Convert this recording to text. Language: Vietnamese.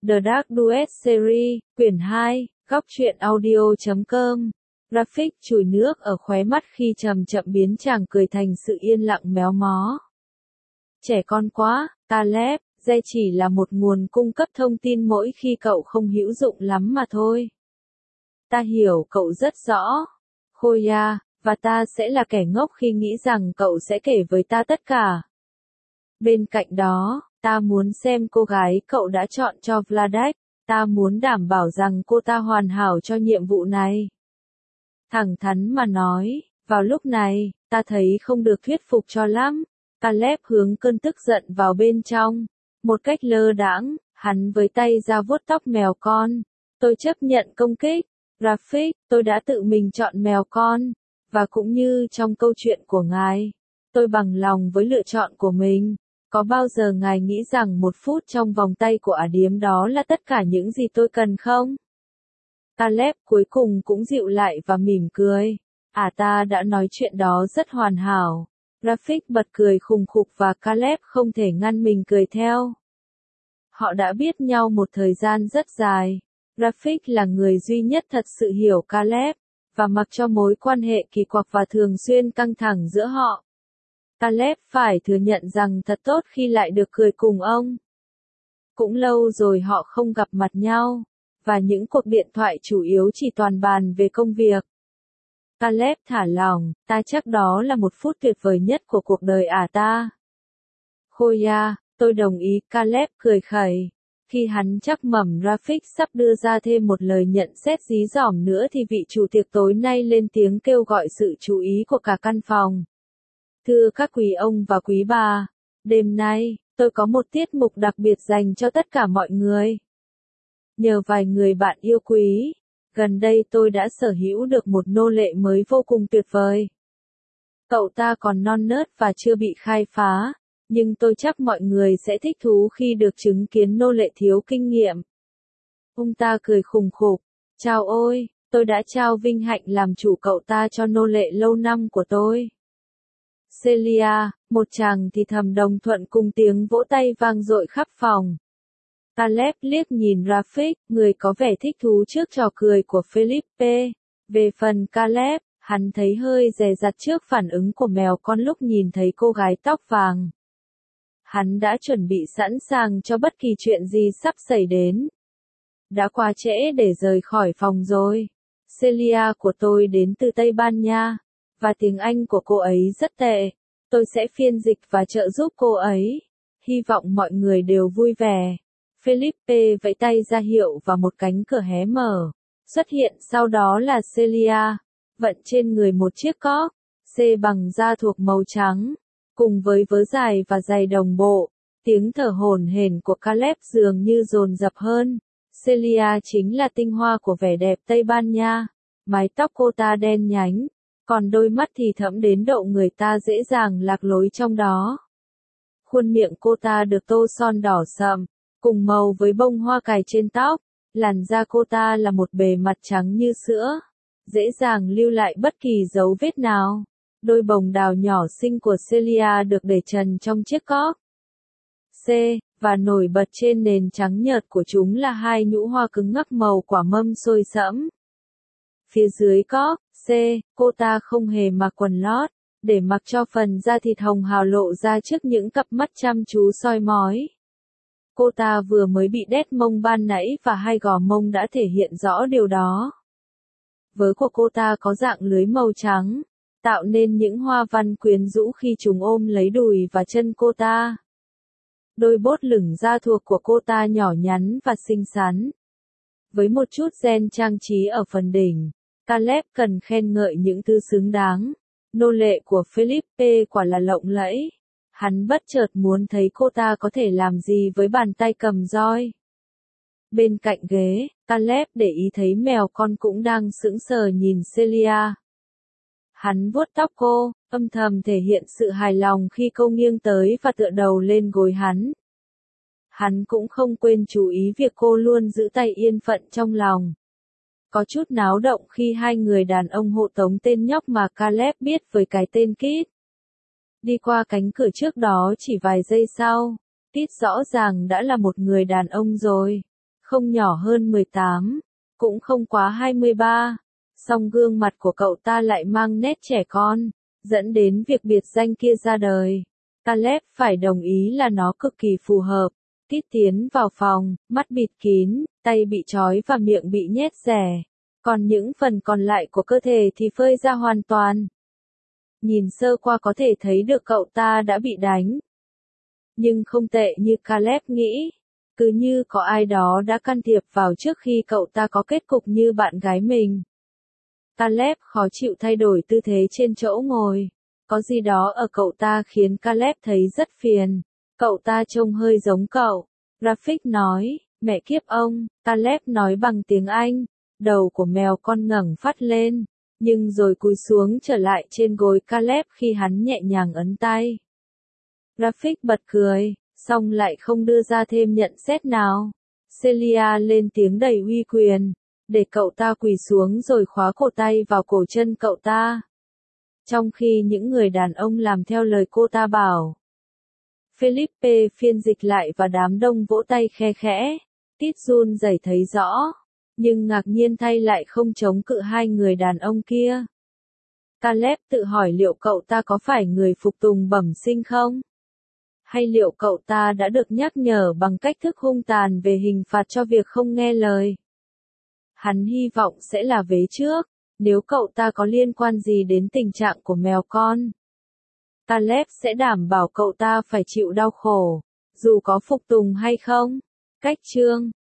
The Dark Duet Series, quyển 2, góc truyện audio.com. Graphic chùi nước ở khóe mắt khi chậm chậm biến chàng cười thành sự yên lặng méo mó. Trẻ con quá, Caleb, Re chỉ là một nguồn cung cấp thông tin mỗi khi cậu không hữu dụng lắm mà thôi. Ta hiểu cậu rất rõ. Khoya, và ta sẽ là kẻ ngốc khi nghĩ rằng cậu sẽ kể với ta tất cả. Bên cạnh đó, ta muốn xem cô gái cậu đã chọn cho Vladek, ta muốn đảm bảo rằng cô ta hoàn hảo cho nhiệm vụ này. Thẳng thắn mà nói, vào lúc này, ta thấy không được thuyết phục cho lắm. Caleb hướng cơn tức giận vào bên trong. Một cách lơ đãng, hắn với tay ra vuốt tóc mèo con. Tôi chấp nhận công kích. Rafik, tôi đã tự mình chọn mèo con. Và cũng như trong câu chuyện của ngài, tôi bằng lòng với lựa chọn của mình. Có bao giờ ngài nghĩ rằng 1 phút trong vòng tay của ả điếm đó là tất cả những gì tôi cần không? Caleb cuối cùng cũng dịu lại và mỉm cười. Ta đã nói chuyện đó rất hoàn hảo. Rafik bật cười khùng khục và Caleb không thể ngăn mình cười theo. Họ đã biết nhau một thời gian rất dài. Rafik là người duy nhất thật sự hiểu Caleb, và mặc cho mối quan hệ kỳ quặc và thường xuyên căng thẳng giữa họ, Caleb phải thừa nhận rằng thật tốt khi lại được cười cùng ông. Cũng lâu rồi họ không gặp mặt nhau, và những cuộc điện thoại chủ yếu chỉ toàn bàn về công việc. Caleb thả lỏng, ta chắc đó là 1 phút tuyệt vời nhất của cuộc đời ta. Khoya, tôi đồng ý, Caleb cười khẩy. Khi hắn chắc mẩm Rafik sắp đưa ra thêm một lời nhận xét dí dỏm nữa thì vị chủ tiệc tối nay lên tiếng kêu gọi sự chú ý của cả căn phòng. Thưa các quý ông và quý bà, đêm nay, tôi có một tiết mục đặc biệt dành cho tất cả mọi người. Nhờ vài người bạn yêu quý, gần đây tôi đã sở hữu được một nô lệ mới vô cùng tuyệt vời. Cậu ta còn non nớt và chưa bị khai phá, nhưng tôi chắc mọi người sẽ thích thú khi được chứng kiến nô lệ thiếu kinh nghiệm. Ông ta cười khùng khục, chào ôi, tôi đã trao vinh hạnh làm chủ cậu ta cho nô lệ lâu năm của tôi. Celia, một chàng thì thầm đồng thuận cùng tiếng vỗ tay vang dội khắp phòng. Caleb liếc nhìn Rafik, người có vẻ thích thú trước trò cười của Philippe. Về phần Caleb, hắn thấy hơi dè dặt trước phản ứng của mèo con lúc nhìn thấy cô gái tóc vàng. Hắn đã chuẩn bị sẵn sàng cho bất kỳ chuyện gì sắp xảy đến. Đã quá trễ để rời khỏi phòng rồi. Celia của tôi đến từ Tây Ban Nha, và tiếng Anh của cô ấy rất tệ. Tôi sẽ phiên dịch và trợ giúp cô ấy. Hy vọng mọi người đều vui vẻ. Philippe vẫy tay ra hiệu và một cánh cửa hé mở. Xuất hiện sau đó là Celia, vận trên người một chiếc cóc, bằng da thuộc màu trắng, cùng với vớ dài và giày đồng bộ. Tiếng thở hổn hển của Caleb dường như dồn dập hơn. Celia chính là tinh hoa của vẻ đẹp Tây Ban Nha. Mái tóc cô ta đen nhánh, còn đôi mắt thì thẫm đến độ người ta dễ dàng lạc lối trong đó. Khuôn miệng cô ta được tô son đỏ sậm, cùng màu với bông hoa cài trên tóc. Làn da cô ta là một bề mặt trắng như sữa, dễ dàng lưu lại bất kỳ dấu vết nào. Đôi bồng đào nhỏ xinh của Celia được để trần trong chiếc cóc. Và nổi bật trên nền trắng nhợt của chúng là 2 nhũ hoa cứng ngắc màu quả mâm xôi sẫm. Phía dưới cóc, cô ta không hề mặc quần lót, để mặc cho phần da thịt hồng hào lộ ra trước những cặp mắt chăm chú soi mói. Cô ta vừa mới bị đét mông ban nãy và 2 gò mông đã thể hiện rõ điều đó. Vớ của cô ta có dạng lưới màu trắng, tạo nên những hoa văn quyến rũ khi chúng ôm lấy đùi và chân cô ta. Đôi bốt lửng da thuộc của cô ta nhỏ nhắn và xinh xắn. Với một chút gen trang trí ở phần đỉnh, Caleb cần khen ngợi những thứ xứng đáng. Nô lệ của Philippe quả là lộng lẫy. Hắn bất chợt muốn thấy cô ta có thể làm gì với bàn tay cầm roi. Bên cạnh ghế, Caleb để ý thấy mèo con cũng đang sững sờ nhìn Celia. Hắn vuốt tóc cô, âm thầm thể hiện sự hài lòng khi cô nghiêng tới và tựa đầu lên gối hắn. Hắn cũng không quên chú ý việc cô luôn giữ tay yên phận trong lòng. Có chút náo động khi 2 người đàn ông hộ tống tên nhóc mà Caleb biết với cái tên Kit. Đi qua cánh cửa trước đó chỉ vài giây sau, Kit rõ ràng đã là một người đàn ông rồi. không nhỏ hơn 18, cũng không quá 23, song gương mặt của cậu ta lại mang nét trẻ con, dẫn đến việc biệt danh kia ra đời. Caleb phải đồng ý là nó cực kỳ phù hợp. Tít tiến vào phòng, mắt bịt kín, tay bị trói và miệng bị nhét rẻ. Còn những phần còn lại của cơ thể thì phơi ra hoàn toàn. Nhìn sơ qua có thể thấy được cậu ta đã bị đánh. Nhưng không tệ như Caleb nghĩ. Cứ như có ai đó đã can thiệp vào trước khi cậu ta có kết cục như bạn gái mình. Caleb khó chịu thay đổi tư thế trên chỗ ngồi. Có gì đó ở cậu ta khiến Caleb thấy rất phiền. Cậu ta trông hơi giống cậu. Rafik nói, mẹ kiếp ông, Caleb nói bằng tiếng Anh. Đầu của mèo con ngẩng phát lên, nhưng rồi cúi xuống trở lại trên gối Caleb khi hắn nhẹ nhàng ấn tay. Rafik bật cười, xong lại không đưa ra thêm nhận xét nào. Celia lên tiếng đầy uy quyền, để cậu ta quỳ xuống rồi khóa cổ tay vào cổ chân cậu ta. Trong khi những người đàn ông làm theo lời cô ta bảo. Felipe phiên dịch lại và đám đông vỗ tay khe khẽ. Tít run rẩy thấy rõ, nhưng ngạc nhiên thay lại không chống cự hai người đàn ông kia. Caleb tự hỏi liệu cậu ta có phải người phục tùng bẩm sinh không? Hay liệu cậu ta đã được nhắc nhở bằng cách thức hung tàn về hình phạt cho việc không nghe lời? Hắn hy vọng sẽ là vế trước, nếu cậu ta có liên quan gì đến tình trạng của mèo con. Caleb sẽ đảm bảo cậu ta phải chịu đau khổ, dù có phục tùng hay không. Cách chương